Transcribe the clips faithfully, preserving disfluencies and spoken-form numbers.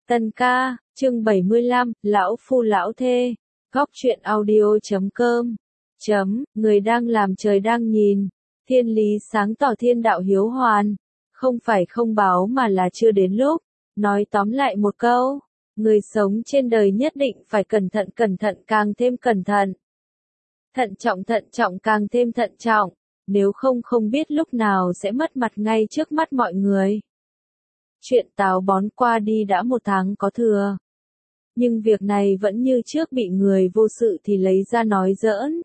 Tân ca, chương bảy mươi lăm, lão phu lão thê. Góc truyện audio chấm com. Chấm, người đang làm trời đang nhìn. Thiên lý sáng tỏ thiên đạo hiếu hoàn. Không phải không báo mà là chưa đến lúc. Nói tóm lại một câu. Người sống trên đời nhất định phải cẩn thận cẩn thận càng thêm cẩn thận. Thận trọng thận trọng càng thêm thận trọng. Nếu không không biết lúc nào sẽ mất mặt ngay trước mắt mọi người. Chuyện táo bón qua đi đã một tháng có thừa. Nhưng việc này vẫn như trước bị người vô sự thì lấy ra nói giỡn.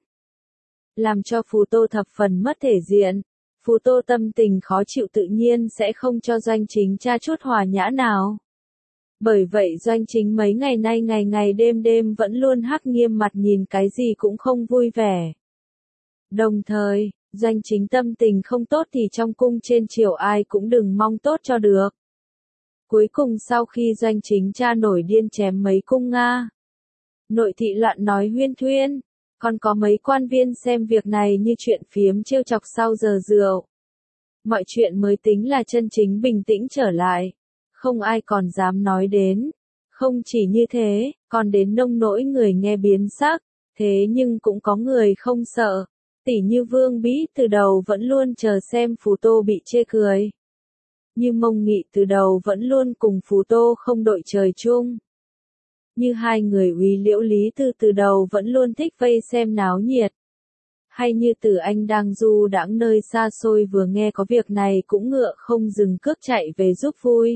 Làm cho Phù Tô thập phần mất thể diện. Phù Tô tâm tình khó chịu tự nhiên sẽ không cho Doanh Chính tra chút hòa nhã nào. Bởi vậy Doanh Chính mấy ngày nay ngày ngày đêm đêm vẫn luôn hắc nghiêm mặt nhìn cái gì cũng không vui vẻ. Đồng thời, Doanh Chính tâm tình không tốt thì trong cung trên triều ai cũng đừng mong tốt cho được. Cuối cùng sau khi Doanh Chính cha nổi điên chém mấy cung Nga. Nội thị loạn nói huyên thuyên, còn có mấy quan viên xem việc này như chuyện phiếm trêu chọc sau giờ rượu. Mọi chuyện mới tính là chân chính bình tĩnh trở lại, không ai còn dám nói đến. Không chỉ như thế, còn đến nông nỗi người nghe biến sắc, thế nhưng cũng có người không sợ. Tỉ như Vương Bí từ đầu vẫn luôn chờ xem Phù Tô bị chê cười. Như Mông Nghị từ đầu vẫn luôn cùng Phù Tô không đội trời chung. Như hai người Úy Liễu Lý Tư từ đầu vẫn luôn thích vây xem náo nhiệt. Hay như Từ Anh đang du đãng nơi xa xôi vừa nghe có việc này cũng ngựa không dừng cước chạy về giúp vui.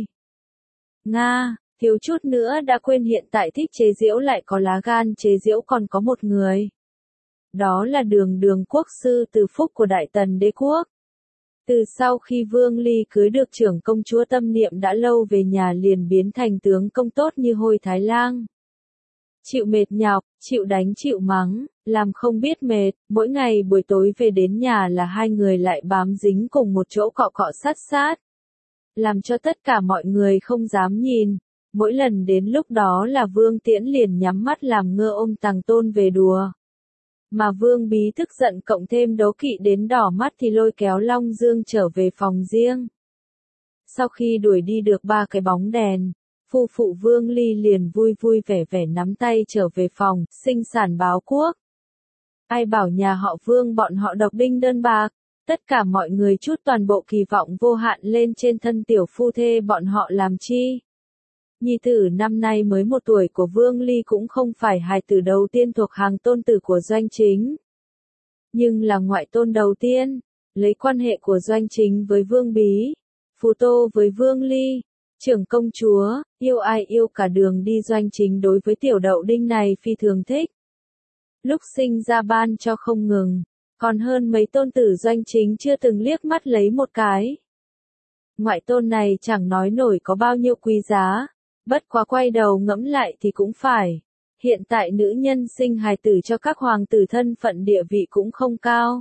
Nga, thiếu chút nữa đã quên hiện tại thích chế giễu lại có lá gan chế giễu còn có một người. Đó là Đường Đường quốc sư Từ Phúc của Đại Tần Đế Quốc. Từ sau khi Vương Ly cưới được trưởng công chúa Tâm Niệm đã lâu về nhà liền biến thành tướng công tốt như Hôi Thái Lang. Chịu mệt nhọc, chịu đánh chịu mắng, làm không biết mệt, mỗi ngày buổi tối về đến nhà là hai người lại bám dính cùng một chỗ cọ cọ sát sát. Làm cho tất cả mọi người không dám nhìn, mỗi lần đến lúc đó là Vương Tiễn liền nhắm mắt làm ngơ ôm Tằng Tôn về đùa. Mà Vương Bí tức giận cộng thêm đố kỵ đến đỏ mắt thì lôi kéo Long Dương trở về phòng riêng. Sau khi đuổi đi được ba cái bóng đèn, phu phụ Vương Ly liền vui vui vẻ vẻ nắm tay trở về phòng, sinh sản báo quốc. Ai bảo nhà họ Vương bọn họ độc đinh đơn bạc, tất cả mọi người chút toàn bộ kỳ vọng vô hạn lên trên thân tiểu phu thê bọn họ làm chi. Nhi tử năm nay mới một tuổi của Vương Ly cũng không phải hài tử đầu tiên thuộc hàng tôn tử của Doanh Chính. Nhưng là ngoại tôn đầu tiên, lấy quan hệ của Doanh Chính với Vương Bí, Phù Tô với Vương Ly, trưởng công chúa, yêu ai yêu cả đường đi. Doanh Chính đối với tiểu đậu đinh này phi thường thích. Lúc sinh ra ban cho không ngừng, còn hơn mấy tôn tử Doanh Chính chưa từng liếc mắt lấy một cái. Ngoại tôn này chẳng nói nổi có bao nhiêu quý giá. Bất quá quay đầu ngẫm lại thì cũng phải. Hiện tại nữ nhân sinh hài tử cho các hoàng tử thân phận địa vị cũng không cao.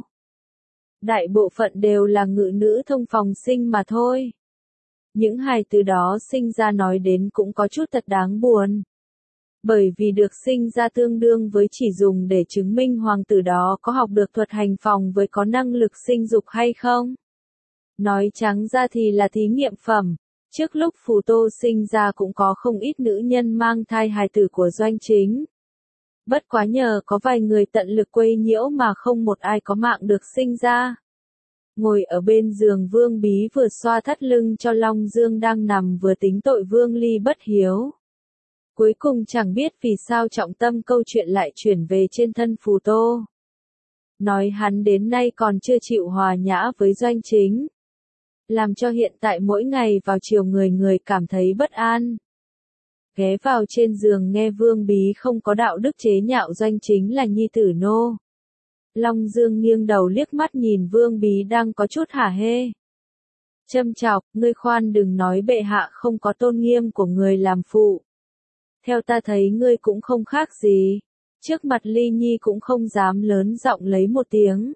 Đại bộ phận đều là ngự nữ thông phòng sinh mà thôi. Những hài tử đó sinh ra nói đến cũng có chút thật đáng buồn. Bởi vì được sinh ra tương đương với chỉ dùng để chứng minh hoàng tử đó có học được thuật hành phòng với có năng lực sinh dục hay không. Nói trắng ra thì là thí nghiệm phẩm. Trước lúc Phù Tô sinh ra cũng có không ít nữ nhân mang thai hài tử của Doanh Chính. Bất quá nhờ có vài người tận lực quấy nhiễu mà không một ai có mạng được sinh ra. Ngồi ở bên giường Vương Bí vừa xoa thắt lưng cho Long Dương đang nằm vừa tính tội Vương Ly bất hiếu. Cuối cùng chẳng biết vì sao trọng tâm câu chuyện lại chuyển về trên thân Phù Tô. Nói hắn đến nay còn chưa chịu hòa nhã với Doanh Chính. Làm cho hiện tại mỗi ngày vào chiều người người cảm thấy bất an. Ghé vào trên giường nghe Vương Bí không có đạo đức chế nhạo Doanh Chính là nhi tử nô. Long Dương nghiêng đầu liếc mắt nhìn Vương Bí đang có chút hả hê. Châm chọc, ngươi khoan đừng nói bệ hạ không có tôn nghiêm của người làm phụ. Theo ta thấy ngươi cũng không khác gì. Trước mặt Ly Nhi cũng không dám lớn giọng lấy một tiếng.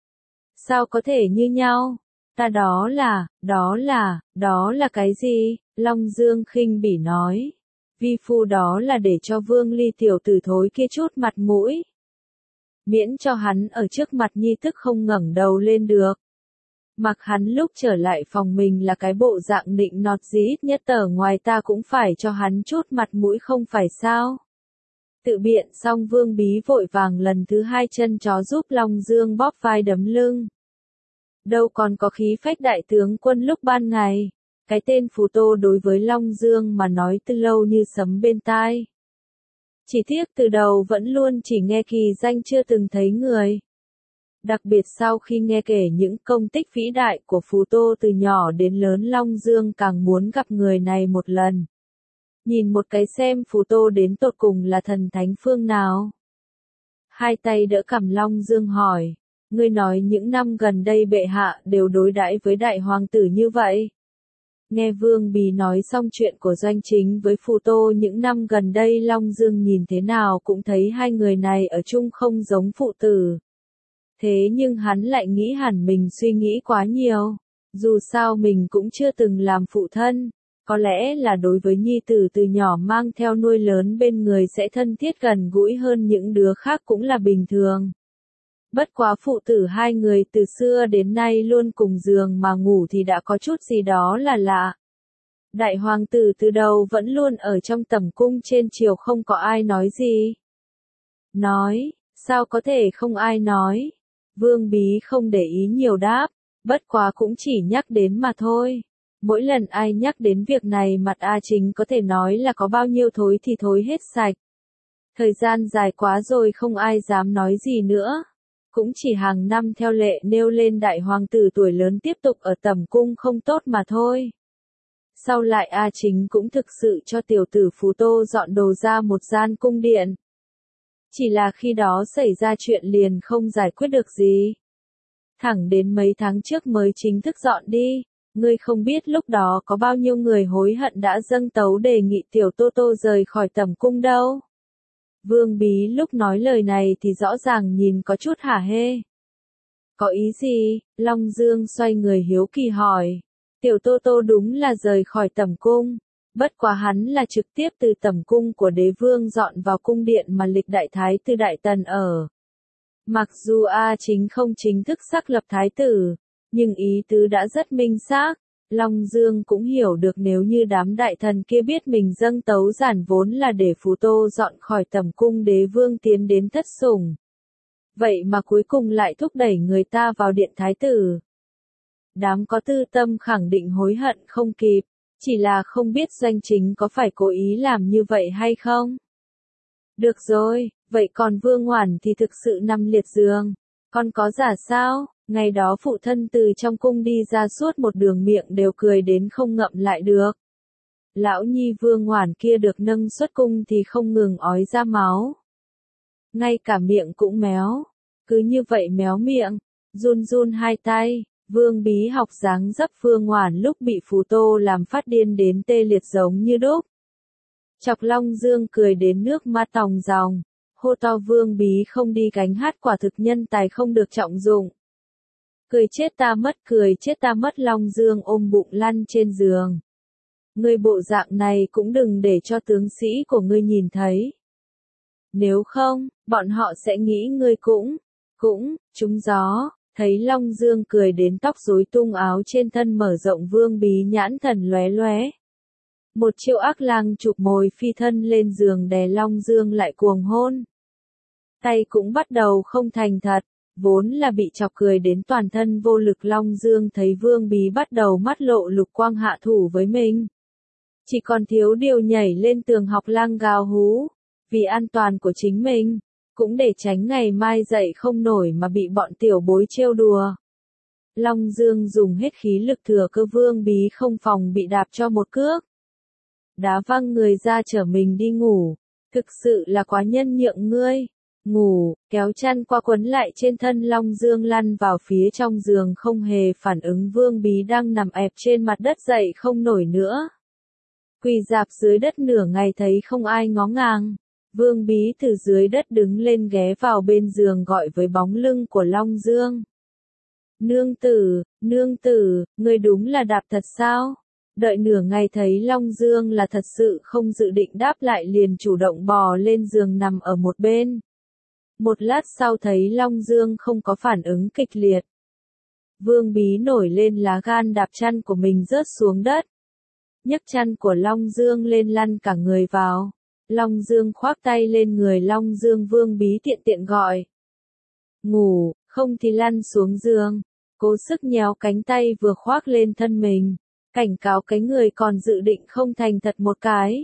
Sao có thể như nhau? Ta đó là, đó là, đó là cái gì? Long Dương khinh bỉ nói. Vi phu đó là để cho Vương Ly tiểu tử thối kia chút mặt mũi. Miễn cho hắn ở trước mặt nhi tức không ngẩng đầu lên được. Mặc hắn lúc trở lại phòng mình là cái bộ dạng nịnh nọt gì ít nhất ở ngoài ta cũng phải cho hắn chút mặt mũi không phải sao. Tự biện xong Vương Bí vội vàng lần thứ hai chân chó giúp Long Dương bóp vai đấm lưng. Đâu còn có khí phách đại tướng quân lúc ban ngày. Cái tên Phù Tô đối với Long Dương mà nói từ lâu như sấm bên tai. Chỉ tiếc từ đầu vẫn luôn chỉ nghe kỳ danh chưa từng thấy người. Đặc biệt sau khi nghe kể những công tích vĩ đại của Phù Tô từ nhỏ đến lớn Long Dương càng muốn gặp người này một lần. Nhìn một cái xem Phù Tô đến tột cùng là thần thánh phương nào. Hai tay đỡ cằm Long Dương hỏi, ngươi nói những năm gần đây bệ hạ đều đối đãi với đại hoàng tử như vậy. Nghe Vương Bí nói xong chuyện của Doanh Chính với Phù Tô những năm gần đây Long Dương nhìn thế nào cũng thấy hai người này ở chung không giống phụ tử. Thế nhưng hắn lại nghĩ hẳn mình suy nghĩ quá nhiều. Dù sao mình cũng chưa từng làm phụ thân. Có lẽ là đối với nhi tử từ nhỏ mang theo nuôi lớn bên người sẽ thân thiết gần gũi hơn những đứa khác cũng là bình thường. Bất quá phụ tử hai người từ xưa đến nay luôn cùng giường mà ngủ thì đã có chút gì đó là lạ. Đại hoàng tử từ đầu vẫn luôn ở trong tẩm cung trên triều không có ai nói gì. Nói, sao có thể không ai nói? Vương Bí không để ý nhiều đáp, bất quá cũng chỉ nhắc đến mà thôi. Mỗi lần ai nhắc đến việc này mặt A Chính có thể nói là có bao nhiêu thối thì thối hết sạch. Thời gian dài quá rồi không ai dám nói gì nữa. Cũng chỉ hàng năm theo lệ nêu lên đại hoàng tử tuổi lớn tiếp tục ở tẩm cung không tốt mà thôi. Sau lại A Chính cũng thực sự cho tiểu tử Phù Tô dọn đồ ra một gian cung điện. Chỉ là khi đó xảy ra chuyện liền không giải quyết được gì. Thẳng đến mấy tháng trước mới chính thức dọn đi. Ngươi không biết lúc đó có bao nhiêu người hối hận đã dâng tấu đề nghị tiểu Tô Tô rời khỏi tẩm cung đâu. Vương Bí lúc nói lời này thì rõ ràng nhìn có chút hả hê. Có ý gì? Long Dương xoay người hiếu kỳ hỏi. Tiểu Tô Tô đúng là rời khỏi tẩm cung. Bất quá hắn là trực tiếp từ tẩm cung của đế vương dọn vào cung điện mà lịch đại thái tử đại tần ở. Mặc dù A Chính không chính thức xác lập thái tử, nhưng ý tứ đã rất minh xác. Long Dương cũng hiểu được nếu như đám đại thần kia biết mình dâng tấu giản vốn là để Phù Tô dọn khỏi tẩm cung đế vương tiến đến thất sủng. Vậy mà cuối cùng lại thúc đẩy người ta vào điện thái tử. Đám có tư tâm khẳng định hối hận không kịp, chỉ là không biết Doanh Chính có phải cố ý làm như vậy hay không. Được rồi, vậy còn Vương Hoản thì thực sự nằm liệt giường, còn có giả sao? Ngày đó phụ thân từ trong cung đi ra suốt một đường miệng đều cười đến không ngậm lại được. Lão nhi Vương Hoản kia được nâng xuất cung thì không ngừng ói ra máu. Ngay cả miệng cũng méo. Cứ như vậy méo miệng, run run hai tay, Vương Bí học dáng dấp Vương Hoản lúc bị Phù Tô làm phát điên đến tê liệt giống như đúc. Chọc Long Dương cười đến nước mắt tòng dòng, hô to Vương Bí không đi gánh hát quả thực nhân tài không được trọng dụng. Cười chết ta mất cười chết ta mất Long Dương ôm bụng lăn trên giường. Ngươi bộ dạng này cũng đừng để cho tướng sĩ của ngươi nhìn thấy. Nếu không, bọn họ sẽ nghĩ ngươi cũng, cũng, trúng gió. Thấy Long Dương cười đến tóc rối tung áo trên thân mở rộng Vương Bí nhãn thần lóe lóe. Một chiêu ác lang chụp mồi phi thân lên giường đè Long Dương lại cuồng hôn. Tay cũng bắt đầu không thành thật. Vốn là bị chọc cười đến toàn thân vô lực Long Dương thấy Vương Bí bắt đầu mắt lộ lục quang hạ thủ với mình. Chỉ còn thiếu điều nhảy lên tường học lang gào hú. Vì an toàn của chính mình, cũng để tránh ngày mai dậy không nổi mà bị bọn tiểu bối trêu đùa. Long Dương dùng hết khí lực thừa cơ Vương Bí không phòng bị đạp cho một cước. Đá văng người ra chở mình đi ngủ. Thực sự là quá nhân nhượng ngươi. Ngủ, kéo chăn qua quấn lại trên thân Long Dương lăn vào phía trong giường không hề phản ứng Vương Bí đang nằm ẹp trên mặt đất dậy không nổi nữa. Quỳ dạp dưới đất nửa ngày thấy không ai ngó ngàng. Vương Bí từ dưới đất đứng lên ghé vào bên giường gọi với bóng lưng của Long Dương. Nương tử, nương tử, ngươi đúng là đạp thật sao? Đợi nửa ngày thấy Long Dương là thật sự không dự định đáp lại liền chủ động bò lên giường nằm ở một bên. Một lát sau thấy Long Dương không có phản ứng kịch liệt. Vương Bí nổi lên lá gan đạp chăn của mình rớt xuống đất. Nhấc chăn của Long Dương lên lăn cả người vào. Long Dương khoác tay lên người Long Dương, Vương Bí tiện tiện gọi. Ngủ, không thì lăn xuống giường. Cố sức nhéo cánh tay vừa khoác lên thân mình. Cảnh cáo cái người còn dự định không thành thật một cái.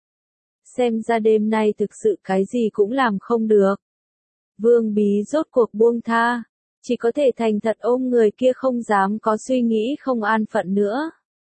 Xem ra đêm nay thực sự cái gì cũng làm không được. Vương Bí rốt cuộc buông tha. Chỉ có thể thành thật ôm người kia, không dám có suy nghĩ không an phận nữa.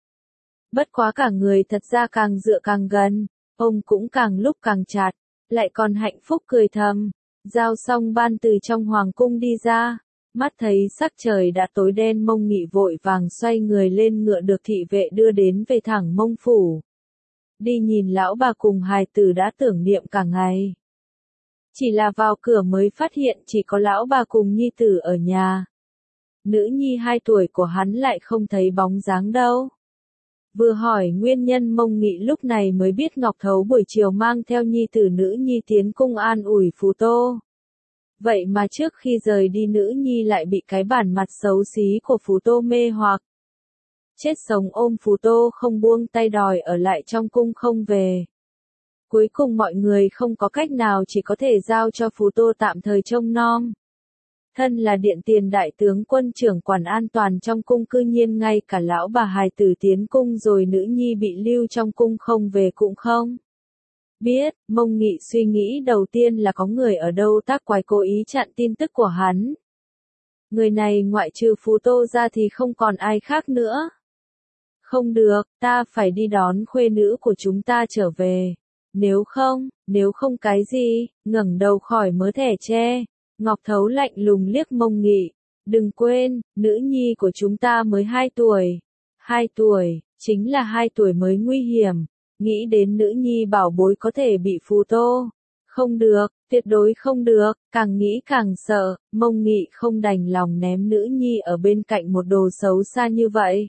Bất quá cả người thật ra càng dựa càng gần, ôm cũng càng lúc càng chặt, lại còn hạnh phúc cười thầm. Giao xong ban từ trong hoàng cung đi ra, mắt thấy sắc trời đã tối đen, Mông Nghị vội vàng xoay người lên ngựa được thị vệ đưa đến về thẳng Mông phủ. Đi nhìn lão bà cùng hài tử đã tưởng niệm cả ngày. Chỉ là vào cửa mới phát hiện chỉ có lão bà cùng nhi tử ở nhà. Nữ nhi hai tuổi của hắn lại không thấy bóng dáng đâu. Vừa hỏi nguyên nhân, Mông Nghị lúc này mới biết Ngọc Thấu buổi chiều mang theo nhi tử nữ nhi tiến cung an ủi Phù Tô. Vậy mà trước khi rời đi nữ nhi lại bị cái bản mặt xấu xí của Phù Tô mê hoặc. Chết sống ôm Phù Tô không buông tay đòi ở lại trong cung không về. Cuối cùng mọi người không có cách nào, chỉ có thể giao cho Phù Tô tạm thời trông nom. Thân là điện tiền đại tướng quân trưởng quản an toàn trong cung, cư nhiên ngay cả lão bà hài tử tiến cung rồi nữ nhi bị lưu trong cung không về cũng không biết. Mông Nghị suy nghĩ đầu tiên là có người ở đâu tác quái cố ý chặn tin tức của hắn. Người này ngoại trừ Phù Tô ra thì không còn ai khác nữa. Không được, ta phải đi đón khuê nữ của chúng ta trở về. Nếu không, nếu không cái gì, ngẩng đầu khỏi mớ thẻ tre. Ngọc Thấu lạnh lùng liếc Mông Nghị. Đừng quên, nữ nhi của chúng ta mới hai tuổi. Hai tuổi, chính là hai tuổi mới nguy hiểm. Nghĩ đến nữ nhi bảo bối có thể bị Phù Tô. Không được, tuyệt đối không được, càng nghĩ càng sợ. Mông Nghị không đành lòng ném nữ nhi ở bên cạnh một đồ xấu xa như vậy.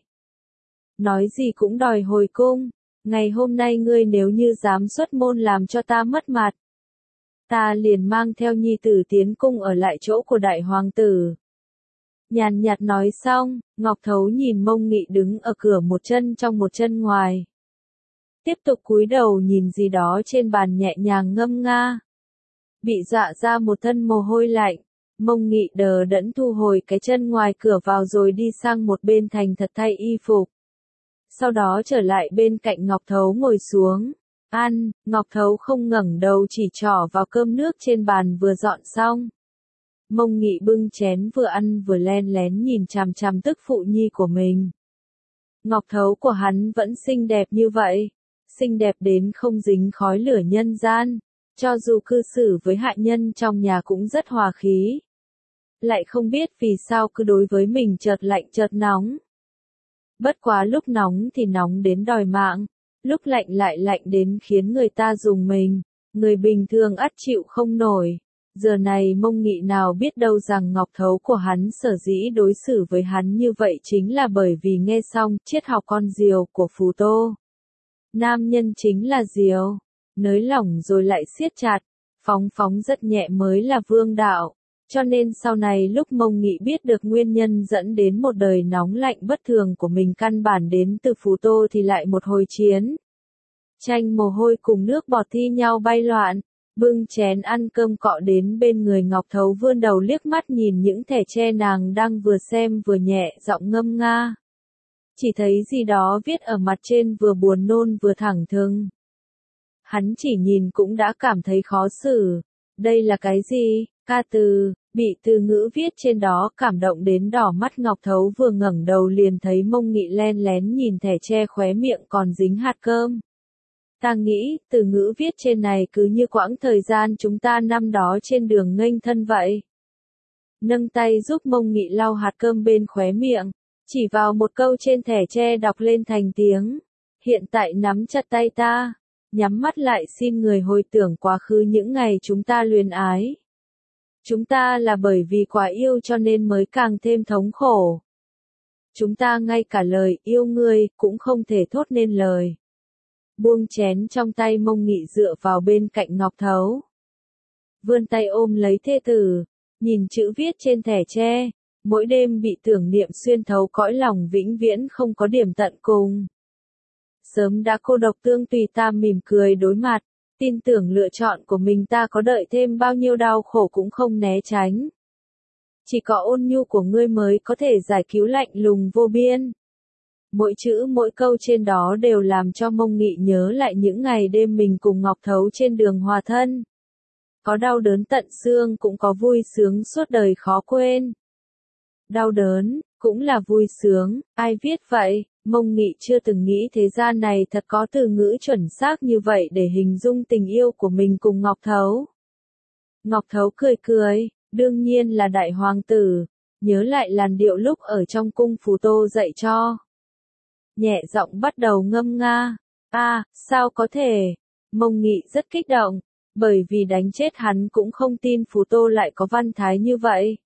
Nói gì cũng đòi hồi cung. Ngày hôm nay ngươi nếu như dám xuất môn làm cho ta mất mặt, ta liền mang theo nhi tử tiến cung ở lại chỗ của đại hoàng tử. Nhàn nhạt nói xong, Ngọc Thấu nhìn Mông Nghị đứng ở cửa, một chân trong một chân ngoài. Tiếp tục cúi đầu nhìn gì đó trên bàn nhẹ nhàng ngâm nga. Bị dọa ra một thân mồ hôi lạnh, Mông Nghị đờ đẫn thu hồi cái chân ngoài cửa vào rồi đi sang một bên thành thật thay y phục. Sau đó trở lại bên cạnh Ngọc Thấu ngồi xuống. Ăn, Ngọc Thấu không ngẩng đầu, chỉ trỏ vào cơm nước trên bàn vừa dọn xong. Mông Nghị bưng chén vừa ăn vừa len lén nhìn chằm chằm tức phụ nhi của mình. Ngọc Thấu của hắn vẫn xinh đẹp như vậy, xinh đẹp đến không dính khói lửa nhân gian, cho dù cư xử với hạ nhân trong nhà cũng rất hòa khí. Lại không biết vì sao cứ đối với mình chợt lạnh chợt nóng. Bất quá lúc nóng thì nóng đến đòi mạng, lúc lạnh lại lạnh đến khiến người ta rùng mình, người bình thường ắt chịu không nổi. Giờ này Mông Nghị nào biết đâu rằng Ngọc Thấu của hắn sở dĩ đối xử với hắn như vậy chính là bởi vì nghe xong triết học con diều của Phù Tô. Nam nhân chính là diều, nới lỏng rồi lại siết chặt, phóng phóng rất nhẹ mới là vương đạo. Cho nên sau này lúc Mông Nghị biết được nguyên nhân dẫn đến một đời nóng lạnh bất thường của mình căn bản đến từ Phù Tô thì lại một hồi chiến tranh mồ hôi cùng nước bọt thi nhau bay loạn. Bưng chén ăn cơm cọ đến bên người Ngọc Thấu, vươn đầu liếc mắt nhìn những thẻ tre nàng đang vừa xem vừa nhẹ giọng ngâm nga. Chỉ thấy gì đó viết ở mặt trên vừa buồn nôn vừa thẳng thừng. Hắn chỉ nhìn cũng đã cảm thấy khó xử. Đây là cái gì? Ca từ, bị từ ngữ viết trên đó cảm động đến đỏ mắt. Ngọc Thấu vừa ngẩng đầu liền thấy Mông Nghị len lén nhìn thẻ tre, khóe miệng còn dính hạt cơm. Ta nghĩ, từ ngữ viết trên này cứ như quãng thời gian chúng ta năm đó trên đường nghênh thân vậy. Nâng tay giúp Mông Nghị lau hạt cơm bên khóe miệng, chỉ vào một câu trên thẻ tre đọc lên thành tiếng. Hiện tại nắm chặt tay ta, nhắm mắt lại xin người hồi tưởng quá khứ những ngày chúng ta luyến ái. Chúng ta là bởi vì quá yêu cho nên mới càng thêm thống khổ. Chúng ta ngay cả lời yêu ngươi cũng không thể thốt nên lời. Buông chén trong tay, Mông Nghị dựa vào bên cạnh Ngọc Thấu. Vươn tay ôm lấy thê tử, nhìn chữ viết trên thẻ tre, mỗi đêm bị tưởng niệm xuyên thấu cõi lòng vĩnh viễn không có điểm tận cùng. Sớm đã cô độc tương tùy ta mỉm cười đối mặt, tin tưởng lựa chọn của mình ta có đợi thêm bao nhiêu đau khổ cũng không né tránh. Chỉ có ôn nhu của ngươi mới có thể giải cứu lạnh lùng vô biên. Mỗi chữ mỗi câu trên đó đều làm cho Mông Nghị nhớ lại những ngày đêm mình cùng Ngọc Thấu trên đường hòa thân. Có đau đớn tận xương cũng có vui sướng suốt đời khó quên. Đau đớn, cũng là vui sướng, ai viết vậy? Mông Nghị chưa từng nghĩ thế gian này thật có từ ngữ chuẩn xác như vậy để hình dung tình yêu của mình cùng Ngọc Thấu. Ngọc Thấu cười cười, đương nhiên là đại hoàng tử, nhớ lại làn điệu lúc ở trong cung Phù Tô dạy cho. Nhẹ giọng bắt đầu ngâm nga, a à, sao có thể? Mông Nghị rất kích động, bởi vì đánh chết hắn cũng không tin Phù Tô lại có văn thái như vậy.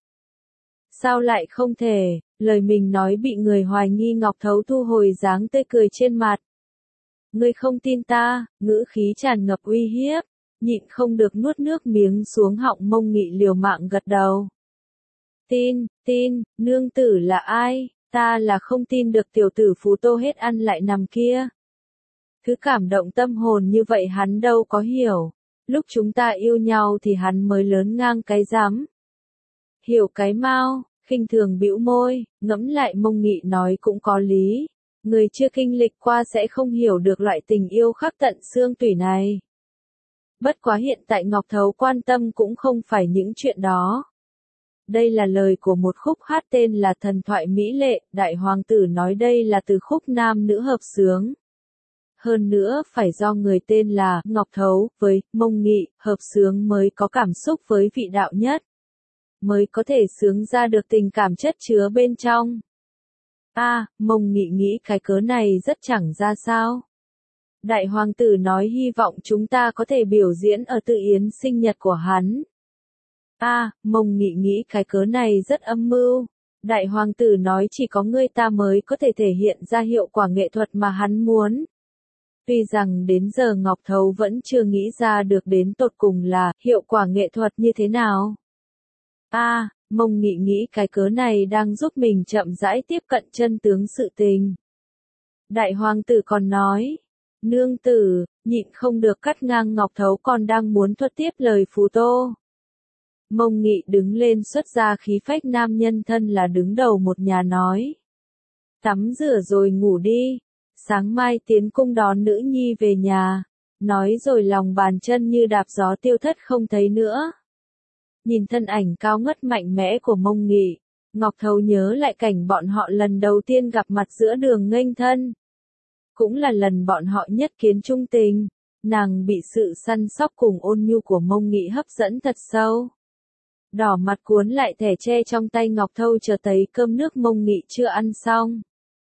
Sao lại không thể, lời mình nói bị người hoài nghi. Ngọc Thấu thu hồi dáng tươi cười trên mặt. Ngươi không tin ta, ngữ khí tràn ngập uy hiếp, nhịn không được nuốt nước miếng xuống họng. Mông Nghị liều mạng gật đầu. Tin, tin, nương tử là ai? Ta là không tin được tiểu tử Phù Tô hết ăn lại nằm kia. Thứ cảm động tâm hồn như vậy hắn đâu có hiểu. Lúc chúng ta yêu nhau thì hắn mới lớn ngang cái rắm. Hiểu cái mau, khinh thường bĩu môi, ngẫm lại Mông Nghị nói cũng có lý. Người chưa kinh lịch qua sẽ không hiểu được loại tình yêu khắc tận xương tủy này. Bất quá hiện tại Ngọc Thấu quan tâm cũng không phải những chuyện đó. Đây là lời của một khúc hát tên là Thần thoại mỹ lệ, đại hoàng tử nói đây là từ khúc nam nữ hợp xướng. Hơn nữa phải do người tên là Ngọc Thấu với Mông Nghị hợp xướng mới có cảm xúc với vị đạo nhất. Mới có thể sướng ra được tình cảm chất chứa bên trong. A, à, Mông Nghị nghĩ cái cớ này rất chẳng ra sao. Đại hoàng tử nói hy vọng chúng ta có thể biểu diễn ở tự yến sinh nhật của hắn. A, à, Mông Nghị nghĩ cái cớ này rất âm mưu. Đại hoàng tử nói chỉ có ngươi ta mới có thể thể hiện ra hiệu quả nghệ thuật mà hắn muốn. Tuy rằng đến giờ Ngọc Thấu vẫn chưa nghĩ ra được đến tột cùng là hiệu quả nghệ thuật như thế nào. A, à, Mông Nghị nghĩ cái cớ này đang giúp mình chậm rãi tiếp cận chân tướng sự tình. Đại hoàng tử còn nói, nương tử, nhịn không được cắt ngang Ngọc Thấu còn đang muốn thuật tiếp lời Phù Tô. Mông Nghị đứng lên xuất ra khí phách nam nhân thân là đứng đầu một nhà nói. Tắm rửa rồi ngủ đi, sáng mai tiến cung đón nữ nhi về nhà, nói rồi lòng bàn chân như đạp gió tiêu thất không thấy nữa. Nhìn thân ảnh cao ngất mạnh mẽ của Mông Nghị, Ngọc Thấu nhớ lại cảnh bọn họ lần đầu tiên gặp mặt giữa đường nghênh thân. Cũng là lần bọn họ nhất kiến trung tình, nàng bị sự săn sóc cùng ôn nhu của Mông Nghị hấp dẫn thật sâu. Đỏ mặt cuốn lại thẻ tre trong tay Ngọc Thâu chờ thấy cơm nước Mông Nghị chưa ăn xong.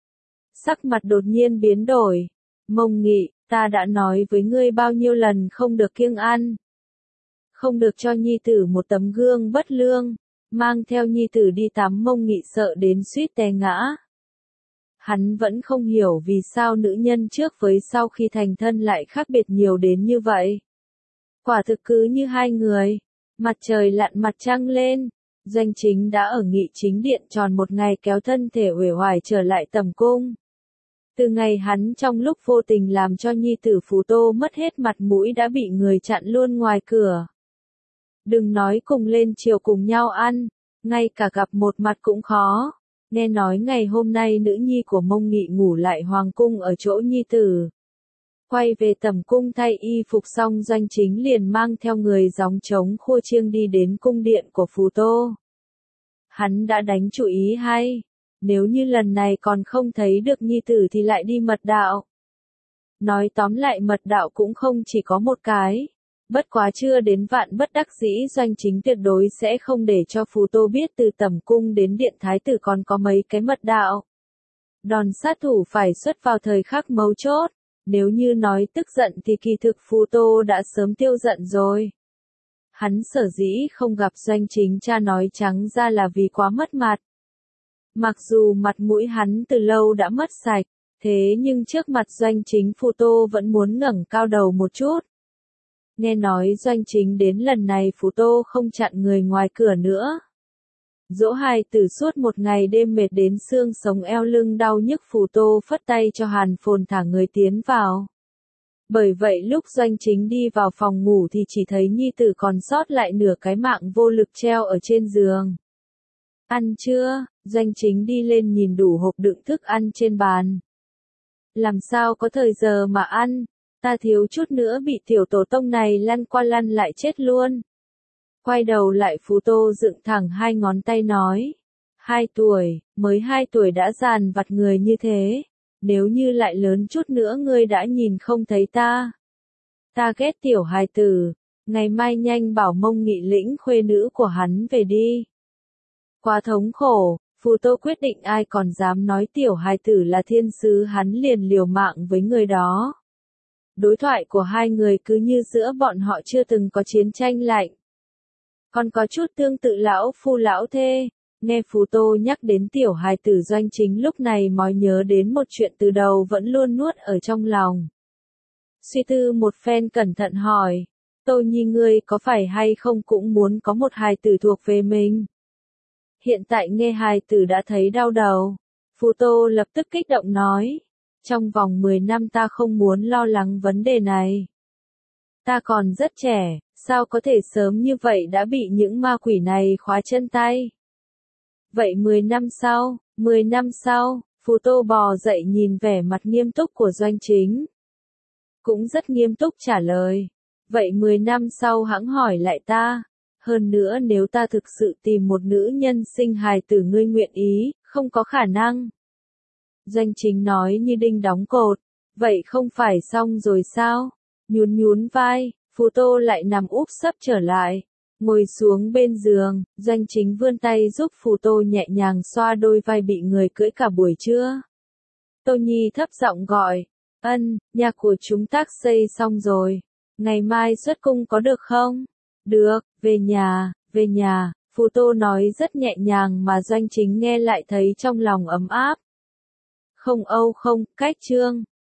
Sắc mặt đột nhiên biến đổi. Mông Nghị, ta đã nói với ngươi bao nhiêu lần không được kiêng ăn. Không được cho nhi tử một tấm gương bất lương, mang theo nhi tử đi tắm. Mông Nghị sợ đến suýt té ngã. Hắn vẫn không hiểu vì sao nữ nhân trước với sau khi thành thân lại khác biệt nhiều đến như vậy. Quả thực cứ như hai người. Mặt trời lặn mặt trăng lên, Doanh Chính đã ở Nghị Chính Điện tròn một ngày kéo thân thể uể oải trở lại tầm cung. Từ ngày hắn trong lúc vô tình làm cho nhi tử Phù Tô mất hết mặt mũi đã bị người chặn luôn ngoài cửa. Đừng nói cùng lên chiều cùng nhau ăn, ngay cả gặp một mặt cũng khó. Nghe nói ngày hôm nay nữ nhi của Mông Nghị ngủ lại hoàng cung ở chỗ nhi tử. Quay về tầm cung thay y phục xong Doanh Chính liền mang theo người gióng trống khua chiêng đi đến cung điện của Phù Tô. Hắn đã đánh chủ ý hay, nếu như lần này còn không thấy được nhi tử thì lại đi mật đạo. Nói tóm lại mật đạo cũng không chỉ có một cái, bất quá chưa đến vạn bất đắc dĩ Doanh Chính tuyệt đối sẽ không để cho Phù Tô biết từ tầm cung đến điện thái tử còn có mấy cái mật đạo. Đòn sát thủ phải xuất vào thời khắc mấu chốt. Nếu như nói tức giận thì kỳ thực Phù Tô đã sớm tiêu giận rồi. Hắn sở dĩ không gặp Doanh Chính cha nói trắng ra là vì quá mất mặt. Mặc dù mặt mũi hắn từ lâu đã mất sạch, thế nhưng trước mặt Doanh Chính Phù Tô vẫn muốn ngẩng cao đầu một chút. Nghe nói Doanh Chính đến lần này Phù Tô không chặn người ngoài cửa nữa. Dỗ hài tử suốt một ngày đêm mệt đến xương sống eo lưng đau nhức, Phù Tô phất tay cho Hàn Phồn thả người tiến vào. Bởi vậy lúc Doanh Chính đi vào phòng ngủ thì chỉ thấy nhi tử còn sót lại nửa cái mạng vô lực treo ở trên giường. Ăn chưa? Doanh Chính đi lên nhìn đủ hộp đựng thức ăn trên bàn. Làm sao có thời giờ mà ăn, ta thiếu chút nữa bị tiểu tổ tông này lăn qua lăn lại chết luôn. Quay đầu lại Phù Tô dựng thẳng hai ngón tay nói. Hai tuổi, mới hai tuổi đã dàn vặt người như thế. Nếu như lại lớn chút nữa ngươi đã nhìn không thấy ta. Ta ghét tiểu hài tử, ngày mai nhanh bảo Mông Nghị lĩnh khuê nữ của hắn về đi. Quá thống khổ, Phù Tô quyết định ai còn dám nói tiểu hài tử là thiên sứ hắn liền liều mạng với người đó. Đối thoại của hai người cứ như giữa bọn họ chưa từng có chiến tranh lạnh. Còn có chút tương tự lão phu lão thê. Nghe Phù Tô nhắc đến tiểu hài tử, Doanh Chính lúc này mới nhớ đến một chuyện từ đầu vẫn luôn nuốt ở trong lòng. Suy tư một phen cẩn thận hỏi, Tô Nhi ngươi có phải hay không cũng muốn có một hài tử thuộc về mình? Hiện tại nghe hài tử đã thấy đau đầu. Phù Tô lập tức kích động nói, trong vòng mười năm ta không muốn lo lắng vấn đề này. Ta còn rất trẻ, sao có thể sớm như vậy đã bị những ma quỷ này khóa chân tay? Vậy mười năm sau, mười năm sau, Phù Tô bò dậy nhìn vẻ mặt nghiêm túc của Doanh Chính. Cũng rất nghiêm túc trả lời. Vậy mười năm sau hẵng hỏi lại ta. Hơn nữa nếu ta thực sự tìm một nữ nhân sinh hài tử ngươi nguyện ý, không có khả năng. Doanh Chính nói như đinh đóng cột. Vậy không phải xong rồi sao? Nhún nhún vai, Phù Tô lại nằm úp sấp trở lại. Ngồi xuống bên giường, Doanh Chính vươn tay giúp Phù Tô nhẹ nhàng xoa đôi vai bị người cưỡi cả buổi trưa. Tô Nhi thấp giọng gọi, ân, nhà của chúng tác xây xong rồi. Ngày mai xuất cung có được không? Được, về nhà, về nhà, Phù Tô nói rất nhẹ nhàng mà Doanh Chính nghe lại thấy trong lòng ấm áp. Không âu không, cách chương.